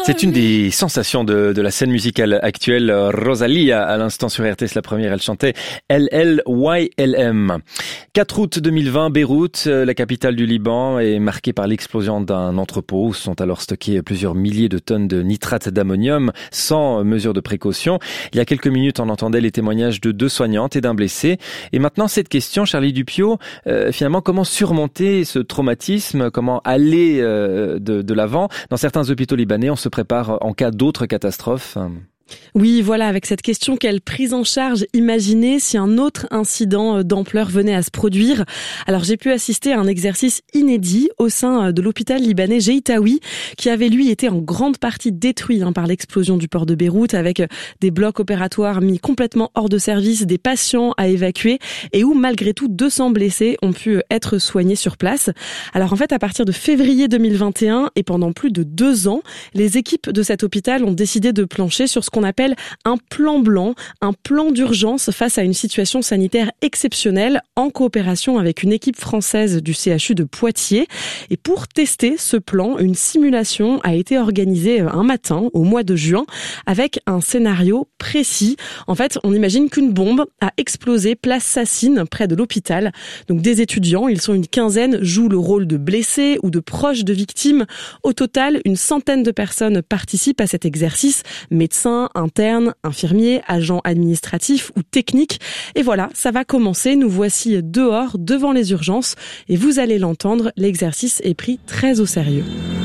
C'est une des sensations de la scène musicale actuelle. Rosalia, à l'instant sur RTS La Première, elle chantait LLYLM. 4 août 2020, Beyrouth, la capitale du Liban, est marquée par l'explosion d'un entrepôt où sont alors stockés plusieurs milliers de tonnes de nitrate d'ammonium sans mesure de précaution. Il y a quelques minutes, on entendait les témoignages de 2 soignantes et d'un blessé. Et maintenant, cette question, Charlie Dupiot, finalement, comment surmonter ce traumatisme? Comment aller de l'avant? Dans certains hôpitaux libanais, on se prépare en cas d'autres catastrophes. Oui, voilà, avec cette question, quelle prise en charge imaginer si un autre incident d'ampleur venait à se produire? Alors j'ai pu assister à un exercice inédit au sein de l'hôpital libanais Jeitaoui, qui avait lui été en grande partie détruit par l'explosion du port de Beyrouth, avec des blocs opératoires mis complètement hors de service, des patients à évacuer, et où malgré tout 200 blessés ont pu être soignés sur place. Alors en fait, à partir de février 2021 et pendant plus de 2 ans, les équipes de cet hôpital ont décidé de plancher sur ce qu'on appelle un plan blanc, un plan d'urgence face à une situation sanitaire exceptionnelle, en coopération avec une équipe française du CHU de Poitiers. Et pour tester ce plan, une simulation a été organisée un matin au mois de juin avec un scénario précis. En fait, on imagine qu'une bombe a explosé place Sassine, près de l'hôpital. Donc des étudiants, ils sont une quinzaine, jouent le rôle de blessés ou de proches de victimes. Au total, une centaine de personnes participent à cet exercice, médecins, internes, infirmiers, agents administratifs ou techniques. Et voilà, ça va commencer. Nous voici dehors, devant les urgences. Et vous allez l'entendre, l'exercice est pris très au sérieux.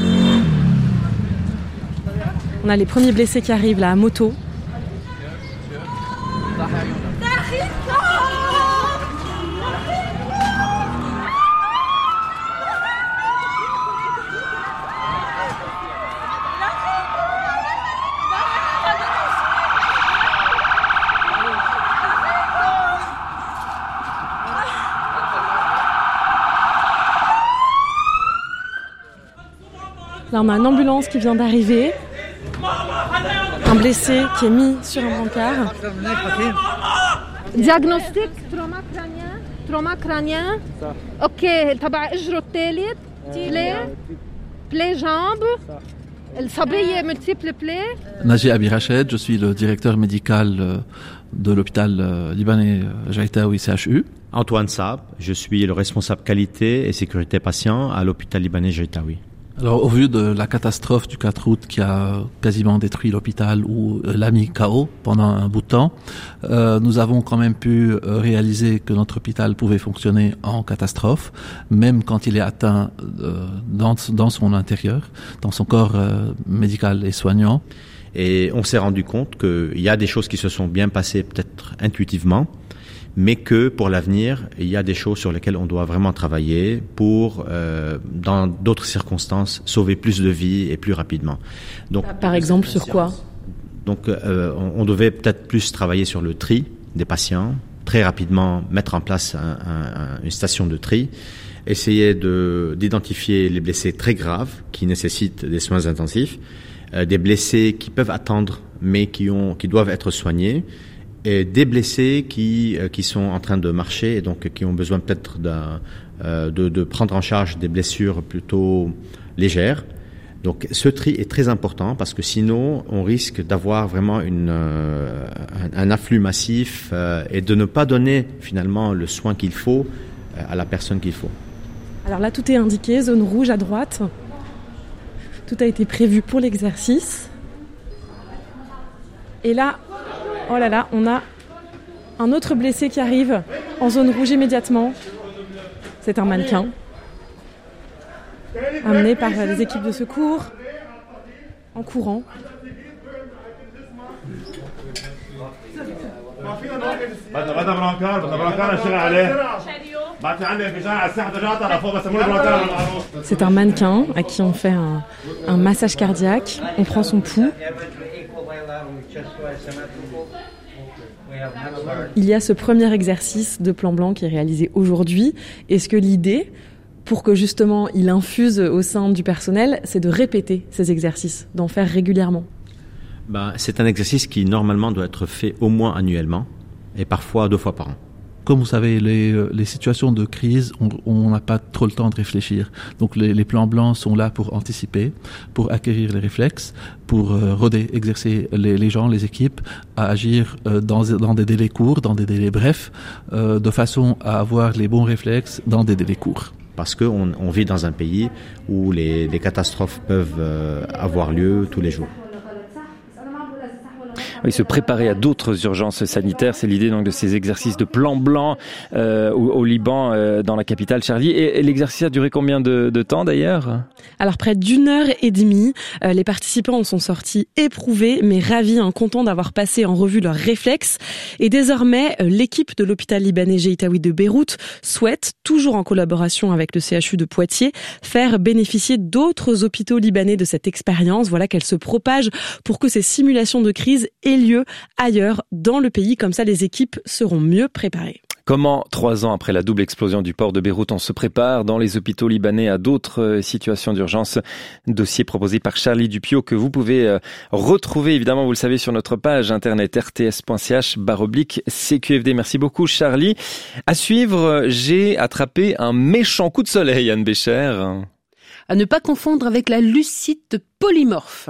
On a les premiers blessés qui arrivent là, à moto. Là, on a une ambulance qui vient d'arriver. Un blessé qui est mis sur un brancard. Diagnostic trauma crânien. OK, تبع اجره الثالث plaie jambe. الصبية multiple plaie. Naji Abi Rached, je suis le directeur médical de l'hôpital libanais Jeitaoui CHU. Antoine Saab, je suis le responsable qualité et sécurité patient à l'hôpital libanais Jeitaoui. Alors, au vu de la catastrophe du 4 août qui a quasiment détruit l'hôpital où l'a mis KO pendant un bout de temps, nous avons quand même pu réaliser que notre hôpital pouvait fonctionner en catastrophe, même quand il est atteint dans son intérieur, dans son corps médical et soignant. Et on s'est rendu compte qu'il y a des choses qui se sont bien passées peut-être intuitivement, mais que pour l'avenir, il y a des choses sur lesquelles on doit vraiment travailler pour, dans d'autres circonstances, sauver plus de vies et plus rapidement. Donc, par exemple, sur quoi? Donc, on devait peut-être plus travailler sur le tri des patients, très rapidement mettre en place une station de tri, essayer d'identifier les blessés très graves qui nécessitent des soins intensifs, des blessés qui peuvent attendre mais qui doivent être soignés, et des blessés qui sont en train de marcher et donc qui ont besoin peut-être de prendre en charge des blessures plutôt légères. Donc ce tri est très important parce que sinon on risque d'avoir vraiment un afflux massif et de ne pas donner finalement le soin qu'il faut à la personne qu'il faut. Alors là tout est indiqué, zone rouge à droite. Tout a été prévu pour l'exercice. Et là, oh là là, on a un autre blessé qui arrive en zone rouge immédiatement. C'est un mannequin amené par les équipes de secours en courant. C'est un mannequin à qui on fait un massage cardiaque. On prend son pouls. Il y a ce premier exercice de plan blanc qui est réalisé aujourd'hui. Est-ce que l'idée, pour que justement il infuse au sein du personnel, c'est de répéter ces exercices, d'en faire régulièrement? C'est un exercice qui normalement doit être fait au moins annuellement et parfois 2 fois par an. comme vous savez, les situations de crise, on n'a pas trop le temps de réfléchir. Donc les plans blancs sont là pour anticiper, pour acquérir les réflexes, pour exercer les gens, les équipes, à agir dans des délais courts, dans des délais brefs, de façon à avoir les bons réflexes dans des délais courts. Parce qu'on vit dans un pays où les catastrophes peuvent avoir lieu tous les jours. Oui, se préparer à d'autres urgences sanitaires, c'est l'idée donc de ces exercices de plan blanc au Liban, dans la capitale, Charlie. Et l'exercice a duré combien de temps d'ailleurs ? Alors près d'1h30, les participants en sont sortis éprouvés mais ravis, contents d'avoir passé en revue leurs réflexes. Et désormais, l'équipe de l'hôpital libanais Geitaoui de Beyrouth souhaite, toujours en collaboration avec le CHU de Poitiers, faire bénéficier d'autres hôpitaux libanais de cette expérience. Voilà qu'elle se propage pour que ces simulations de crise aient lieu ailleurs dans le pays. Comme ça, les équipes seront mieux préparées. Comment, 3 ans après la double explosion du port de Beyrouth, on se prépare dans les hôpitaux libanais à d'autres situations d'urgence? Dossier proposé par Charlie Dupiot que vous pouvez retrouver, évidemment, vous le savez, sur notre page internet rts.ch/CQFD. Merci beaucoup, Charlie. À suivre, j'ai attrapé un méchant coup de soleil, Anne Bécher. À ne pas confondre avec la lucite polymorphe.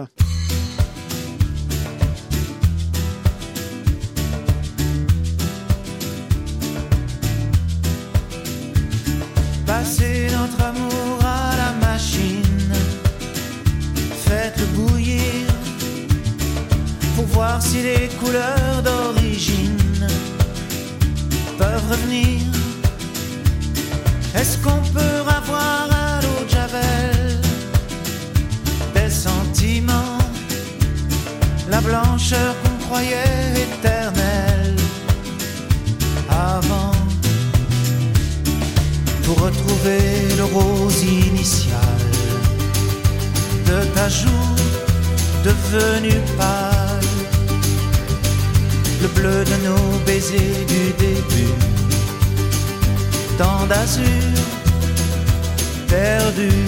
Passez notre amour à la machine, faites-le bouillir pour voir si les couleurs d'origine peuvent revenir. Est-ce qu'on peut avoir à l'eau de Javel des sentiments, la blancheur qu'on croyait éternelle avant? Pour retrouver le rose initial de ta joue devenue pâle, le bleu de nos baisers du début, tant d'azur perdu.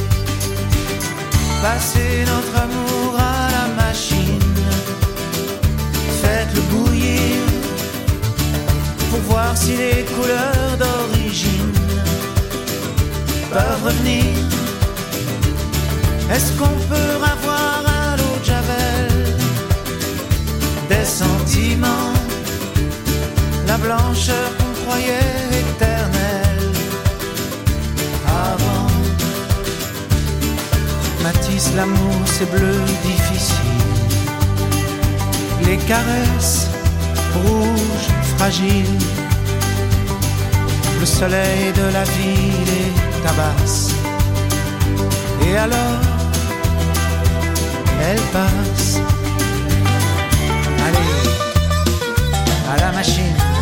Passez notre amour à la machine, faites-le bouillir pour voir si les couleurs d'origine peuvent revenir. Est-ce qu'on peut avoir à l'eau de Javel des sentiments, la blancheur qu'on croyait éternelle avant? Matisse, l'amour c'est bleu difficile, les caresses rouges fragiles, le soleil de la ville est tabasse. Et alors, elle passe. Allez, à la machine.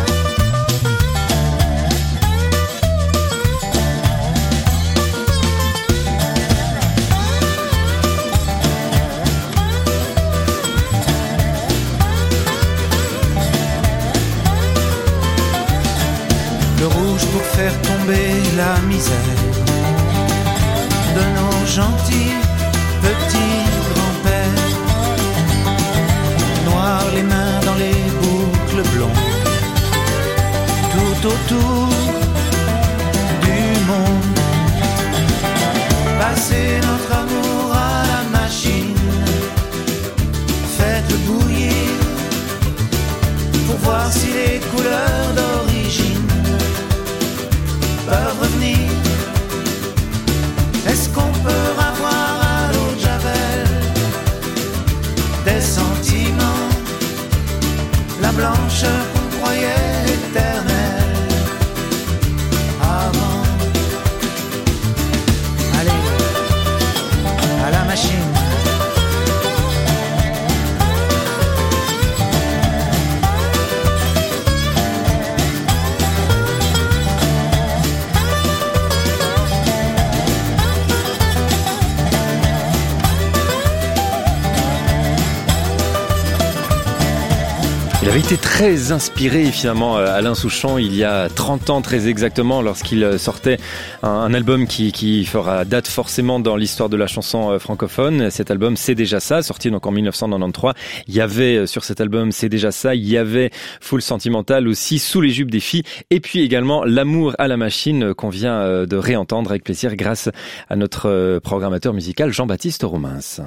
Le rouge pour faire tomber la misère de nos gentils petits grands-pères. Noir les mains dans les boucles blondes, tout autour du monde. Passez notre amour à la machine, faites-le bouillir pour voir si les couleurs d'origine peuvent revenir. Est-ce qu'on peut avoir à l'eau de Javel des sentiments, la blancheur qu'on croyait éternelle Il avait été très inspiré finalement Alain Souchon il y a 30 ans très exactement lorsqu'il sortait un album qui fera date forcément dans l'histoire de la chanson francophone. Cet album C'est déjà ça, sorti donc en 1993. Il y avait sur cet album C'est déjà ça, il y avait Full Sentimental aussi, Sous les jupes des filles et puis également L'amour à la machine qu'on vient de réentendre avec plaisir grâce à notre programmateur musical Jean-Baptiste Romins.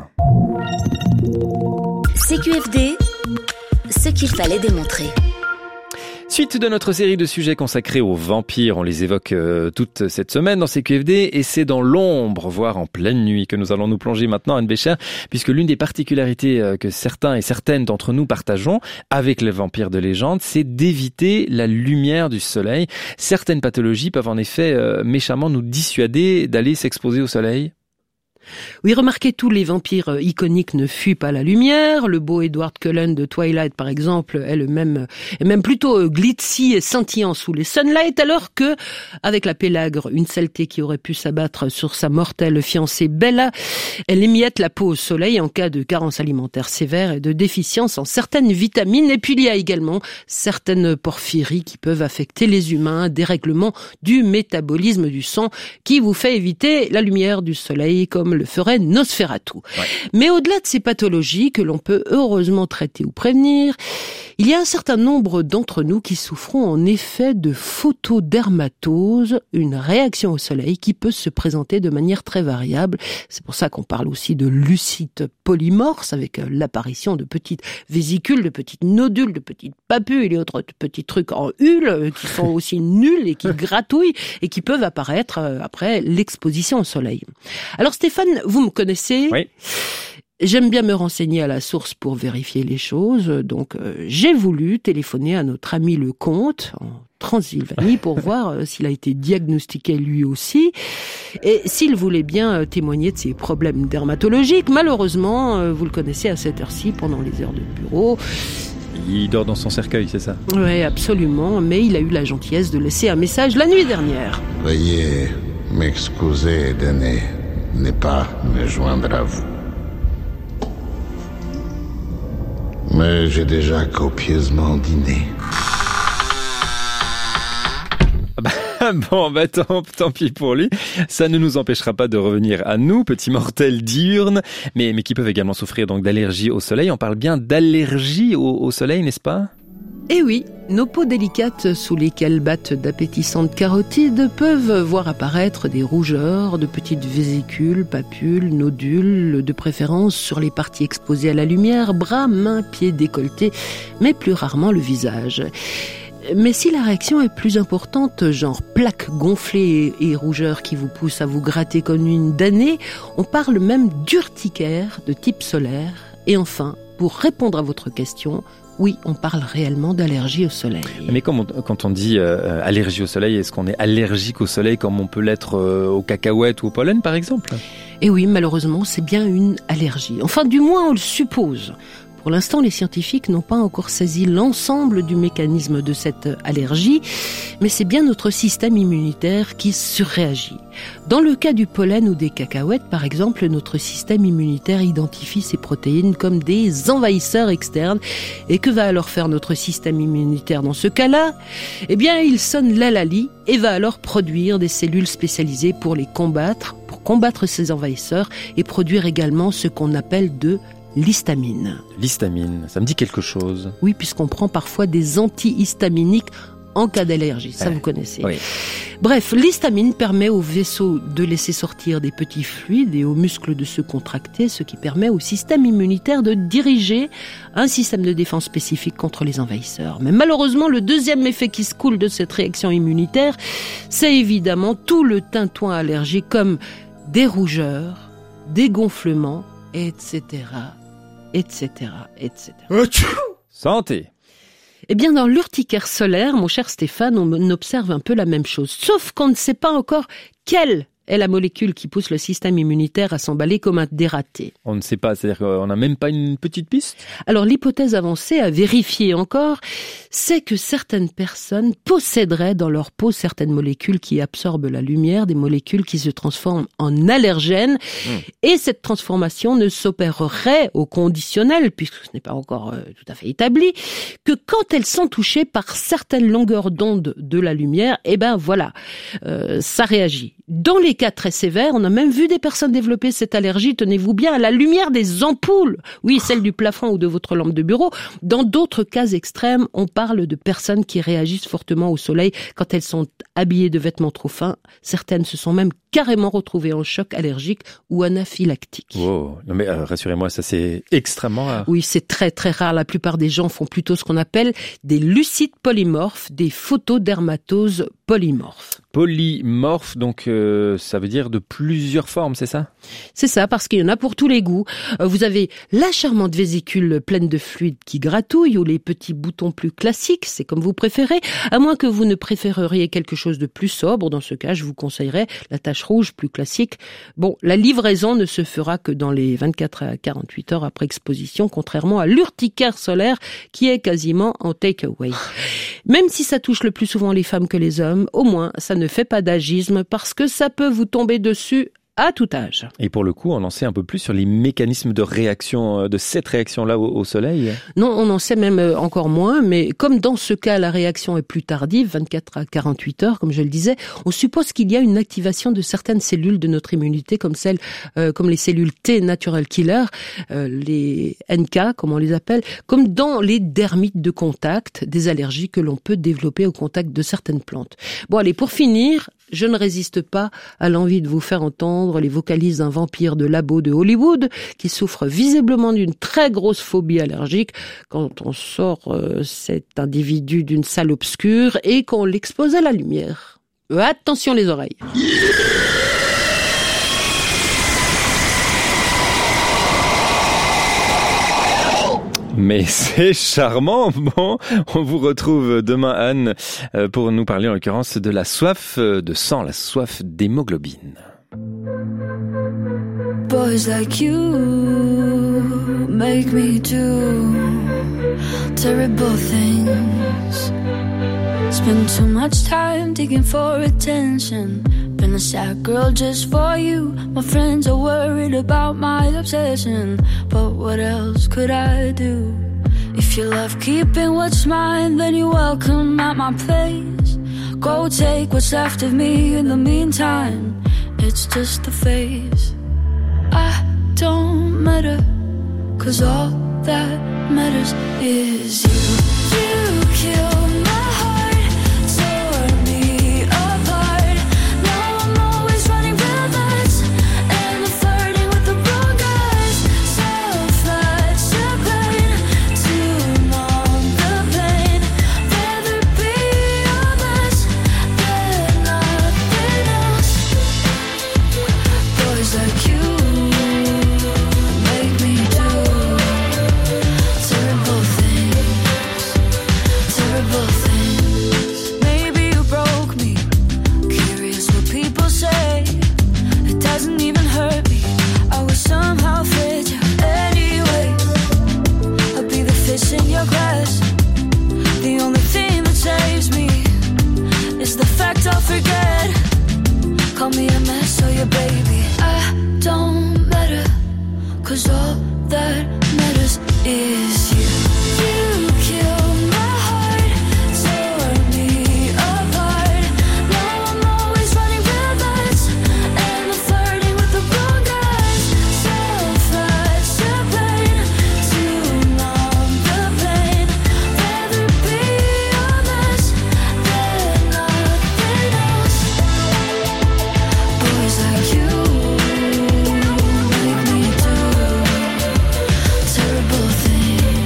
CQFD, ce qu'il fallait démontrer. Suite de notre série de sujets consacrés aux vampires, on les évoque toute cette semaine dans CQFD et c'est dans l'ombre, voire en pleine nuit, que nous allons nous plonger maintenant, Anne Bécher, puisque l'une des particularités que certains et certaines d'entre nous partageons avec les vampires de légende, c'est d'éviter la lumière du soleil. Certaines pathologies peuvent en effet méchamment nous dissuader d'aller s'exposer au soleil. Oui, remarquez, tous les vampires iconiques ne fuient pas la lumière. Le beau Edward Cullen de Twilight, par exemple, est même plutôt glitzy et scintillant sous les sunlight, alors que, avec la Pélagre, une saleté qui aurait pu s'abattre sur sa mortelle fiancée Bella, elle émiette la peau au soleil en cas de carence alimentaire sévère et de déficience en certaines vitamines. Et puis il y a également certaines porphyries qui peuvent affecter les humains, dérèglement du métabolisme du sang qui vous fait éviter la lumière du soleil comme le ferait Nosferatu. Ouais. Mais au-delà de ces pathologies que l'on peut heureusement traiter ou prévenir, il y a un certain nombre d'entre nous qui souffront en effet de photodermatose, une réaction au soleil qui peut se présenter de manière très variable. C'est pour ça qu'on parle aussi de lucite polymorphe, avec l'apparition de petites vésicules, de petites nodules, de petites papules et autres petits trucs en hulle qui sont aussi nuls et qui gratouillent et qui peuvent apparaître après l'exposition au soleil. Alors Stéphane, vous me connaissez ? Oui. J'aime bien me renseigner à la source pour vérifier les choses, donc j'ai voulu téléphoner à notre ami Lecomte en Transylvanie pour voir s'il a été diagnostiqué lui aussi et s'il voulait bien témoigner de ses problèmes dermatologiques. Malheureusement, vous le connaissez à cette heure-ci pendant les heures de bureau. Il dort dans son cercueil, c'est ça ? Oui, absolument, mais il a eu la gentillesse de laisser un message la nuit dernière. Veuillez m'excuser de ne pas me joindre à vous. Mais j'ai déjà copieusement dîné. Bon, tant pis pour lui. Ça ne nous empêchera pas de revenir à nous, petits mortels diurnes, mais qui peuvent également souffrir donc d'allergies au soleil. On parle bien d'allergie au soleil, n'est-ce pas ? Eh oui, nos peaux délicates sous lesquelles battent d'appétissantes carotides peuvent voir apparaître des rougeurs, de petites vésicules, papules, nodules, de préférence sur les parties exposées à la lumière, bras, mains, pieds, décolletés, mais plus rarement le visage. Mais si la réaction est plus importante, genre plaques gonflées et rougeurs qui vous poussent à vous gratter comme une damnée, on parle même d'urticaire de type solaire. Et enfin, pour répondre à votre question, oui, on parle réellement d'allergie au soleil. Mais quand on dit allergie au soleil, est-ce qu'on est allergique au soleil comme on peut l'être aux cacahuètes ou au pollen, par exemple ? Eh oui, malheureusement, c'est bien une allergie. Enfin, du moins, on le suppose. Pour l'instant, les scientifiques n'ont pas encore saisi l'ensemble du mécanisme de cette allergie, mais c'est bien notre système immunitaire qui surréagit. Dans le cas du pollen ou des cacahuètes, par exemple, notre système immunitaire identifie ces protéines comme des envahisseurs externes. Et que va alors faire notre système immunitaire dans ce cas-là ? Eh bien, il sonne l'hallali et va alors produire des cellules spécialisées pour combattre ces envahisseurs et produire également ce qu'on appelle de l'histamine. L'histamine, ça me dit quelque chose. Oui, puisqu'on prend parfois des antihistaminiques en cas d'allergie, ça vous connaissez. Oui. Bref, l'histamine permet aux vaisseaux de laisser sortir des petits fluides et aux muscles de se contracter, ce qui permet au système immunitaire de diriger un système de défense spécifique contre les envahisseurs. Mais malheureusement, le deuxième effet qui se coule de cette réaction immunitaire, c'est évidemment tout le tintouin allergique comme des rougeurs, des gonflements, etc., etc., etc. Santé. Eh bien, dans l'urticaire solaire, mon cher Stéphane, on observe un peu la même chose. Sauf qu'on ne sait pas encore quelle est la molécule qui pousse le système immunitaire à s'emballer comme un dératé. On ne sait pas, c'est-à-dire qu'on n'a même pas une petite piste? Alors l'hypothèse avancée, à vérifier encore, c'est que certaines personnes posséderaient dans leur peau certaines molécules qui absorbent la lumière, des molécules qui se transforment en allergènes, et cette transformation ne s'opérerait au conditionnel, puisque ce n'est pas encore tout à fait établi, que quand elles sont touchées par certaines longueurs d'onde de la lumière, eh ben voilà, ça réagit. Dans les cas très sévères, on a même vu des personnes développer cette allergie, tenez-vous bien, à la lumière des ampoules. Oui, celle du plafond ou de votre lampe de bureau. Dans d'autres cas extrêmes, on parle de personnes qui réagissent fortement au soleil quand elles sont habillées de vêtements trop fins. Certaines se sont même carrément retrouvées en choc allergique ou anaphylactique. Wow. Non mais rassurez-moi, ça c'est extrêmement rare. Oui, c'est très très rare. La plupart des gens font plutôt ce qu'on appelle des lucides polymorphes, des photodermatoses polymorphes. Polymorphe, donc ça veut dire de plusieurs formes, c'est ça? C'est ça, parce qu'il y en a pour tous les goûts. Vous avez la charmante vésicule pleine de fluide qui gratouille ou les petits boutons plus classiques, c'est comme vous préférez, à moins que vous ne préféreriez quelque chose de plus sobre. Dans ce cas, je vous conseillerais la tache rouge plus classique. Bon, la livraison ne se fera que dans les 24 à 48 heures après exposition, contrairement à l'urticaire solaire qui est quasiment en take-away. Même si ça touche le plus souvent les femmes que les hommes, au moins ça ne fait pas d'agisme parce que ça peut vous tomber dessus à tout âge. Et pour le coup, on en sait un peu plus sur les mécanismes de réaction, de cette réaction-là au soleil? Non, on en sait même encore moins, mais comme dans ce cas, la réaction est plus tardive, 24 à 48 heures, comme je le disais, on suppose qu'il y a une activation de certaines cellules de notre immunité, comme les cellules T natural killer, les NK, comme on les appelle, comme dans les dermites de contact, des allergies que l'on peut développer au contact de certaines plantes. Bon, allez, pour finir, je ne résiste pas à l'envie de vous faire entendre les vocalises d'un vampire de labo de Hollywood qui souffre visiblement d'une très grosse phobie allergique quand on sort cet individu d'une salle obscure et qu'on l'expose à la lumière. Attention les oreilles. Mais c'est charmant. Bon, on vous retrouve demain, Anne, pour nous parler en l'occurrence de la soif de sang, la soif d'hémoglobine. Boys like you make me do terrible things. Spend too much time digging for attention. Been a sad girl just for you. My friends are worried about my obsession, but what else could I do? If you love keeping what's mine, then you're welcome at my place. Go take what's left of me in the meantime. It's just a phase. I don't matter, 'cause all that matters is you. You kill my heart, tore me apart. Now I'm always running rivers and I'm flirting with the wrong guys. Self-flagellation to numb the pain. Rather be honest than nothing else. Boys like you make me do terrible things, terrible things. Maybe you broke me, curious what people say. It doesn't even hurt me, I will somehow fit you anyway. I'll be the fish in your glass. The only thing that saves me is the fact I'll forget. Call me a mess or your baby, I don't matter, 'cause all that matters is you. You kill my heart, tore me apart. Now I'm always running rivers and I'm flirting with the wrong guys. Self-flagellation to numb the pain. Rather be honest than nothing else. Boys like you make me do terrible things.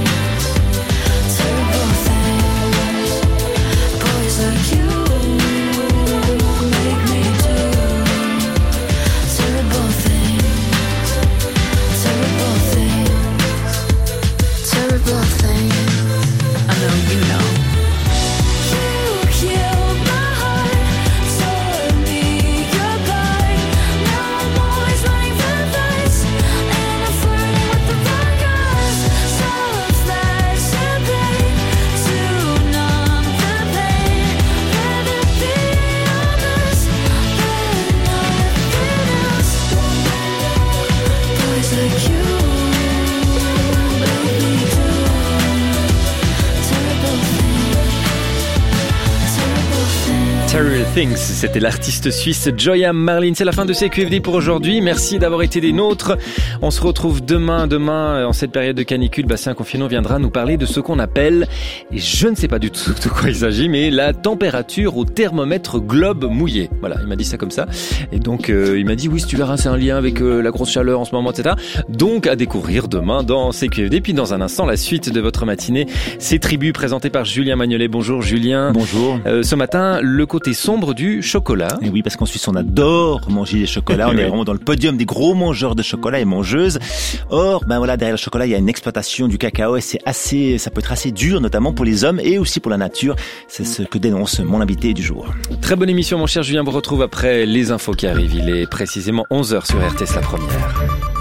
Things, c'était l'artiste suisse Joya Marlin. C'est la fin de CQFD pour aujourd'hui. Merci d'avoir été des nôtres. On se retrouve demain, en cette période de canicule. Bastien Confinon viendra nous parler de ce qu'on appelle, et je ne sais pas du tout de quoi il s'agit, mais la température au thermomètre globe mouillé. Voilà, il m'a dit ça comme ça. Et donc, il m'a dit, oui, si tu verras, c'est un lien avec la grosse chaleur en ce moment, etc. Donc, à découvrir demain dans CQFD. Puis dans un instant, la suite de votre matinée, c'est Tribu, présenté par Julien Magnolet. Bonjour Julien. Bonjour. Ce matin, le côté sombre du chocolat. Et oui, parce qu'en Suisse, on adore manger des chocolats. On est vraiment dans le podium des gros mangeurs de chocolat et mangeuses. Or, derrière le chocolat, il y a une exploitation du cacao et ça peut être assez dur, notamment pour les hommes et aussi pour la nature. C'est ce que dénonce mon invité du jour. Très bonne émission, mon cher Julien. On vous retrouve après les infos qui arrivent. Il est précisément 11h sur RTS La Première.